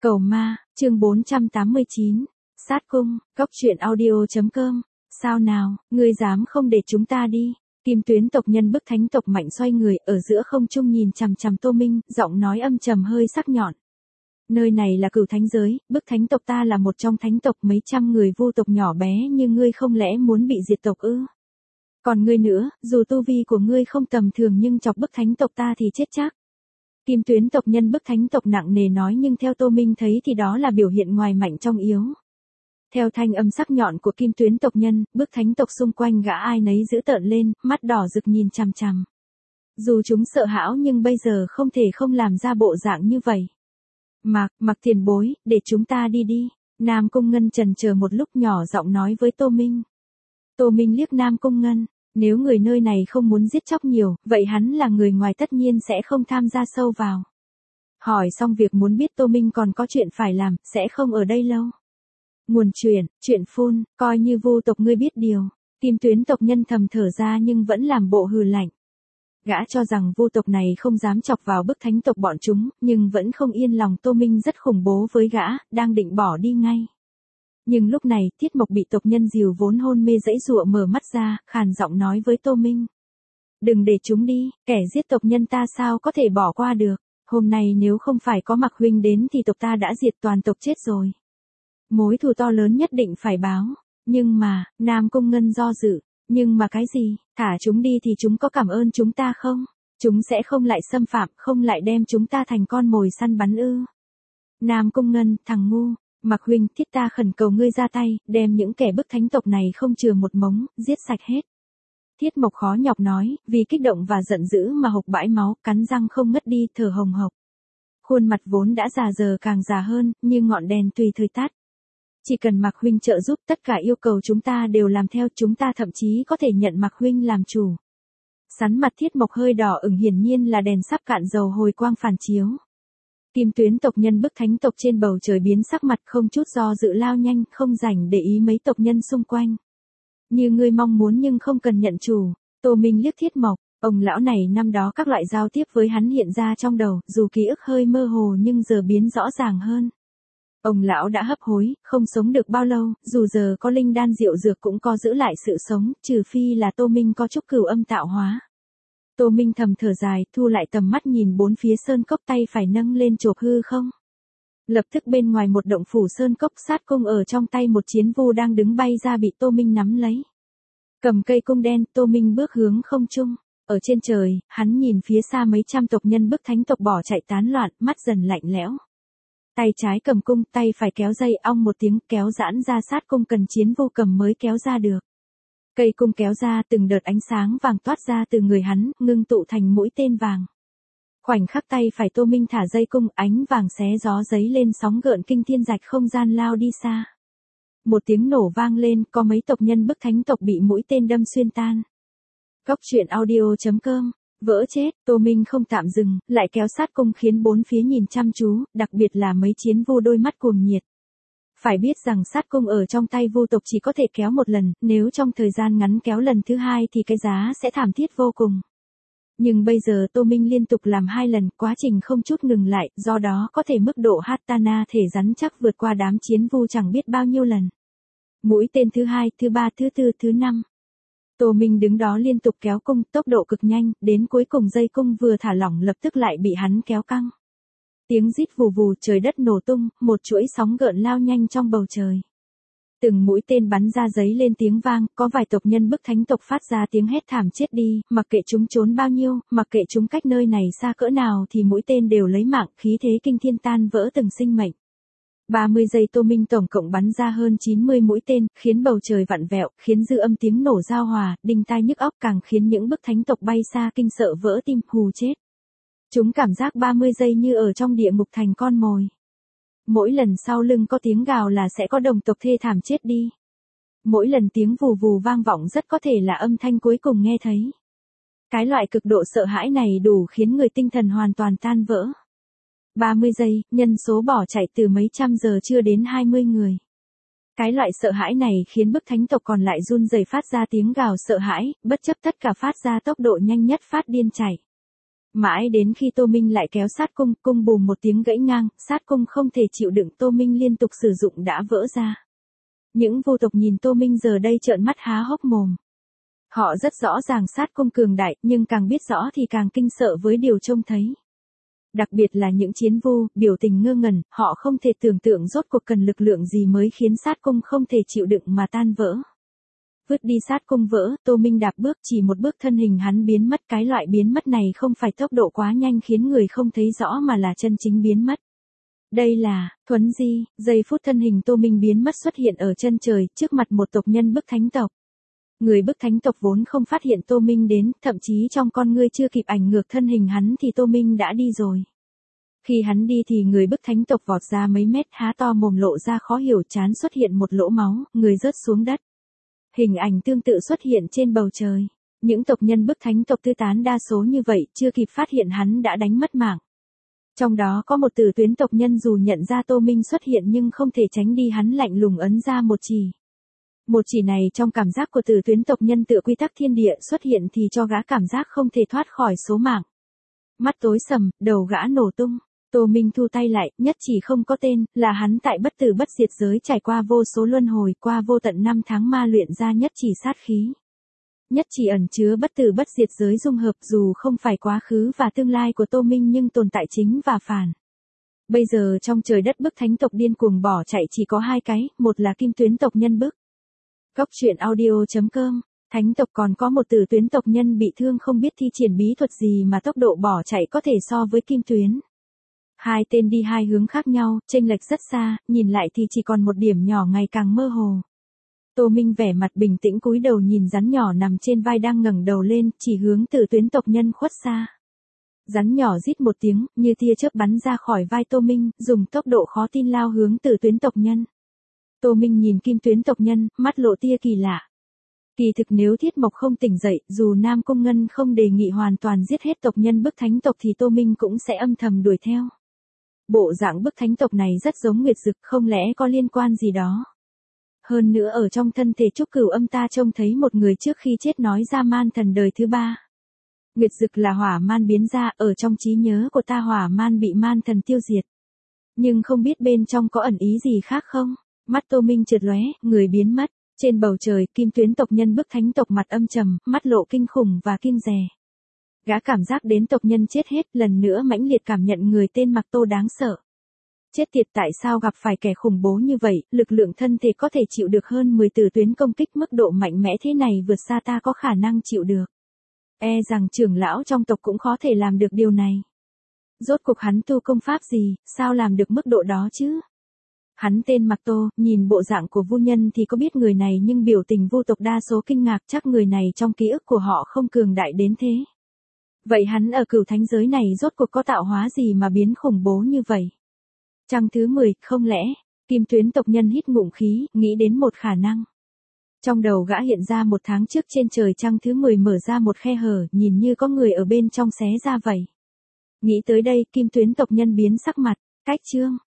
Cầu ma, chương 489. Sát cung, góc truyện audio.com. Sao nào, ngươi dám không để chúng ta đi? Kim Tuyến tộc nhân bức thánh tộc mạnh xoay người ở giữa không trung nhìn chằm chằm Tô Minh, giọng nói âm trầm hơi sắc nhọn. Nơi này là Cửu Thánh giới, bức thánh tộc ta là một trong thánh tộc mấy trăm người vu tộc nhỏ bé như ngươi không lẽ muốn bị diệt tộc ư? Còn ngươi nữa, dù tu vi của ngươi không tầm thường nhưng chọc bức thánh tộc ta thì chết chắc. Kim Tuyến tộc nhân bức thánh tộc nặng nề nói nhưng theo Tô Minh thấy thì đó là biểu hiện ngoài mạnh trong yếu. Theo thanh âm sắc nhọn của Kim Tuyến tộc nhân, bức thánh tộc xung quanh gã ai nấy dữ tợn lên, mắt đỏ rực nhìn chằm chằm. Dù chúng sợ hãi nhưng bây giờ không thể không làm ra bộ dạng như vậy. Mặc tiền bối, để chúng ta đi đi. Nam Cung Ngân chần chờ một lúc nhỏ giọng nói với Tô Minh. Tô Minh liếc Nam Cung Ngân. Nếu người nơi này không muốn giết chóc nhiều, vậy hắn là người ngoài tất nhiên sẽ không tham gia sâu vào. Hỏi xong việc muốn biết Tô Minh còn có chuyện phải làm, sẽ không ở đây lâu. Nguồn chuyện phun, coi như vu tộc ngươi biết điều. Kim Tuyến tộc nhân thầm thở ra nhưng vẫn làm bộ hừ lạnh. Gã cho rằng vu tộc này không dám chọc vào bức thánh tộc bọn chúng, nhưng vẫn không yên lòng Tô Minh rất khủng bố với gã, đang định bỏ đi ngay. Nhưng lúc này, Tiết Mộc bị tộc nhân dìu vốn hôn mê giãy giụa mở mắt ra, khàn giọng nói với Tô Minh. Đừng để chúng đi, kẻ giết tộc nhân ta sao có thể bỏ qua được. Hôm nay nếu không phải có Mạc huynh đến thì tộc ta đã diệt toàn tộc chết rồi. Mối thù to lớn nhất định phải báo. Nhưng mà, Nam Cung Ngân do dự. Nhưng mà cái gì, thả chúng đi thì chúng có cảm ơn chúng ta không? Chúng sẽ không lại xâm phạm, không lại đem chúng ta thành con mồi săn bắn ư. Nam Cung Ngân, thằng ngu. Mạc huynh, thiết ta khẩn cầu ngươi ra tay, đem những kẻ bức thánh tộc này không chừa một mống, giết sạch hết. Thiết Mộc khó nhọc nói, vì kích động và giận dữ mà hộc bãi máu, cắn răng không ngất đi, thở hồng hộc. Khuôn mặt vốn đã già giờ càng già hơn, như ngọn đèn tùy thời tắt. Chỉ cần Mạc huynh trợ giúp, tất cả yêu cầu chúng ta đều làm theo, chúng ta thậm chí có thể nhận Mạc huynh làm chủ. Sắn mặt Thiết Mộc hơi đỏ ửng, hiển nhiên là đèn sắp cạn dầu hồi quang phản chiếu. Kim Tuyến tộc nhân bức thánh tộc trên bầu trời biến sắc mặt không chút do dự lao nhanh, không rảnh để ý mấy tộc nhân xung quanh. Như ngươi mong muốn nhưng không cần nhận chủ. Tô Minh liếc Thiết Mộc, ông lão này năm đó các loại giao tiếp với hắn hiện ra trong đầu, dù ký ức hơi mơ hồ nhưng giờ biến rõ ràng hơn. Ông lão đã hấp hối, không sống được bao lâu, dù giờ có linh đan diệu dược cũng có giữ lại sự sống, trừ phi là Tô Minh có chút cửu âm tạo hóa. Tô Minh thầm thở dài, thu lại tầm mắt nhìn bốn phía sơn cốc, tay phải nâng lên chộp hư không. Lập tức bên ngoài một động phủ sơn cốc, sát cung ở trong tay một chiến vu đang đứng bay ra bị Tô Minh nắm lấy. Cầm cây cung đen, Tô Minh bước hướng không trung. Ở trên trời, hắn nhìn phía xa mấy trăm tộc nhân bức thánh tộc bỏ chạy tán loạn, mắt dần lạnh lẽo. Tay trái cầm cung, tay phải kéo dây, ong một tiếng kéo giãn ra, sát cung cần chiến vu cầm mới kéo ra được. Cây cung kéo ra, từng đợt ánh sáng vàng toát ra từ người hắn, ngưng tụ thành mũi tên vàng. Khoảnh khắc tay phải Tô Minh thả dây cung, ánh vàng xé gió giấy lên sóng gợn kinh thiên, rạch không gian lao đi xa. Một tiếng nổ vang lên, có mấy tộc nhân bức thánh tộc bị mũi tên đâm xuyên tan. Góc truyện audio.com. Vỡ chết, Tô Minh không tạm dừng, lại kéo sát cung khiến bốn phía nhìn chăm chú, đặc biệt là mấy chiến vu đôi mắt cuồng nhiệt. Phải biết rằng sát cung ở trong tay vu tộc chỉ có thể kéo một lần, nếu trong thời gian ngắn kéo lần thứ hai thì cái giá sẽ thảm thiết vô cùng. Nhưng bây giờ Tô Minh liên tục làm 2 lần, quá trình không chút ngừng lại, do đó có thể mức độ Hatana thể rắn chắc vượt qua đám chiến vu chẳng biết bao nhiêu lần. Mũi tên thứ 2, thứ 3, thứ 4, thứ 5. Tô Minh đứng đó liên tục kéo cung, tốc độ cực nhanh, đến cuối cùng dây cung vừa thả lỏng lập tức lại bị hắn kéo căng. Tiếng rít vù vù, trời đất nổ tung, một chuỗi sóng gợn lao nhanh trong bầu trời. Từng mũi tên bắn ra giấy lên tiếng vang, có vài tộc nhân bức thánh tộc phát ra tiếng hét thảm chết đi, mặc kệ chúng trốn bao nhiêu, mặc kệ chúng cách nơi này xa cỡ nào thì mũi tên đều lấy mạng, khí thế kinh thiên tan vỡ từng sinh mệnh. 30 giây Tô Minh tổng cộng bắn ra hơn 90 mũi tên, khiến bầu trời vặn vẹo, khiến dư âm tiếng nổ giao hòa, đinh tai nhức óc, càng khiến những bức thánh tộc bay xa kinh sợ vỡ tim, hù chết. Chúng cảm giác 30 giây như ở trong địa ngục thành con mồi. Mỗi lần sau lưng có tiếng gào là sẽ có đồng tộc thê thảm chết đi. Mỗi lần tiếng vù vù vang vọng rất có thể là âm thanh cuối cùng nghe thấy. Cái loại cực độ sợ hãi này đủ khiến người tinh thần hoàn toàn tan vỡ. 30 giây, nhân số bỏ chạy từ mấy trăm giờ chưa đến 20 người. Cái loại sợ hãi này khiến bức thánh tộc còn lại run rẩy phát ra tiếng gào sợ hãi, bất chấp tất cả phát ra tốc độ nhanh nhất phát điên chạy. Mãi đến khi Tô Minh lại kéo sát cung, cung bùm một tiếng gãy ngang, sát cung không thể chịu đựng Tô Minh liên tục sử dụng đã vỡ ra. Những vô tộc nhìn Tô Minh giờ đây trợn mắt há hốc mồm. Họ rất rõ ràng sát cung cường đại, nhưng càng biết rõ thì càng kinh sợ với điều trông thấy. Đặc biệt là những chiến vu, biểu tình ngơ ngẩn, họ không thể tưởng tượng rốt cuộc cần lực lượng gì mới khiến sát cung không thể chịu đựng mà tan vỡ. Vứt đi sát cung vỡ, Tô Minh đạp bước chỉ một bước thân hình hắn biến mất. Cái loại biến mất này không phải tốc độ quá nhanh khiến người không thấy rõ mà là chân chính biến mất. Đây là, thuấn di, giây phút thân hình Tô Minh biến mất xuất hiện ở chân trời, trước mặt một tộc nhân bức thánh tộc. Người bức thánh tộc vốn không phát hiện Tô Minh đến, thậm chí trong con ngươi chưa kịp ảnh ngược thân hình hắn thì Tô Minh đã đi rồi. Khi hắn đi thì người bức thánh tộc vọt ra mấy mét, há to mồm lộ ra khó hiểu, trán xuất hiện một lỗ máu, người rớt xuống đất. Hình ảnh tương tự xuất hiện trên bầu trời. Những tộc nhân bức thánh tộc tư tán đa số như vậy, chưa kịp phát hiện hắn đã đánh mất mạng. Trong đó có một Tử Tuyến tộc nhân dù nhận ra Tô Minh xuất hiện nhưng không thể tránh đi, hắn lạnh lùng ấn ra một chỉ. Một chỉ này trong cảm giác của Tử Tuyến tộc nhân tựa quy tắc thiên địa xuất hiện thì cho gã cảm giác không thể thoát khỏi số mạng. Mắt tối sầm, đầu gã nổ tung. Tô Minh thu tay lại, nhất chỉ không có tên, là hắn tại bất tử bất diệt giới trải qua vô số luân hồi, qua vô tận năm tháng ma luyện ra nhất chỉ sát khí. Nhất chỉ ẩn chứa bất tử bất diệt giới dung hợp, dù không phải quá khứ và tương lai của Tô Minh nhưng tồn tại chính và phản. Bây giờ trong trời đất bức thánh tộc điên cuồng bỏ chạy chỉ có hai cái, một là Kim Tuyến tộc nhân bức. Cốc truyện audio.com, thánh tộc còn có một Tử Tuyến tộc nhân bị thương không biết thi triển bí thuật gì mà tốc độ bỏ chạy có thể so với Kim Tuyến. Hai tên đi hai hướng khác nhau, chênh lệch rất xa, nhìn lại thì chỉ còn một điểm nhỏ ngày càng mơ hồ. Tô Minh vẻ mặt bình tĩnh cúi đầu nhìn rắn nhỏ nằm trên vai đang ngẩng đầu lên, chỉ hướng Tử Tuyến tộc nhân khuất xa. Rắn nhỏ rít một tiếng, như tia chớp bắn ra khỏi vai Tô Minh, dùng tốc độ khó tin lao hướng Tử Tuyến tộc nhân. Tô Minh nhìn Kim Tuyến tộc nhân, mắt lộ tia kỳ lạ. Kỳ thực nếu Thiết Mộc không tỉnh dậy, dù Nam Cung Ngân không đề nghị hoàn toàn giết hết tộc nhân bức thánh tộc thì Tô Minh cũng sẽ âm thầm đuổi theo. Bộ dạng bức thánh tộc này rất giống Nguyệt Dực, không lẽ có liên quan gì đó. Hơn nữa ở trong thân thể Trúc Cửu Âm ta trông thấy một người trước khi chết nói ra man thần đời thứ ba. Nguyệt Dực là hỏa man biến ra, ở trong trí nhớ của ta hỏa man bị man thần tiêu diệt. Nhưng không biết bên trong có ẩn ý gì khác không? Mắt Tô Minh chợt lóe, người biến mất. Trên bầu trời, Kim Tuyến tộc nhân bức thánh tộc mặt âm trầm, mắt lộ kinh khủng và kiêng dè. Gã cảm giác đến tộc nhân chết hết, lần nữa mãnh liệt cảm nhận người tên Mặc Tô đáng sợ. Chết tiệt, tại sao gặp phải kẻ khủng bố như vậy, lực lượng thân thể có thể chịu được hơn 10 Tử Tuyến công kích, mức độ mạnh mẽ thế này vượt xa ta có khả năng chịu được. E rằng trưởng lão trong tộc cũng khó thể làm được điều này. Rốt cuộc hắn tu công pháp gì, sao làm được mức độ đó chứ? Hắn tên Mặc Tô, nhìn bộ dạng của vu nhân thì có biết người này nhưng biểu tình vu tộc đa số kinh ngạc, chắc người này trong ký ức của họ không cường đại đến thế. Vậy hắn ở Cửu Thánh giới này rốt cuộc có tạo hóa gì mà biến khủng bố như vậy? Trăng thứ 10, không lẽ, Kim Tuyến tộc nhân hít ngụm khí, nghĩ đến một khả năng. Trong đầu gã hiện ra một tháng trước trên trời trăng thứ 10 mở ra một khe hở, nhìn như có người ở bên trong xé ra vậy. Nghĩ tới đây, Kim Tuyến tộc nhân biến sắc mặt, cách chương.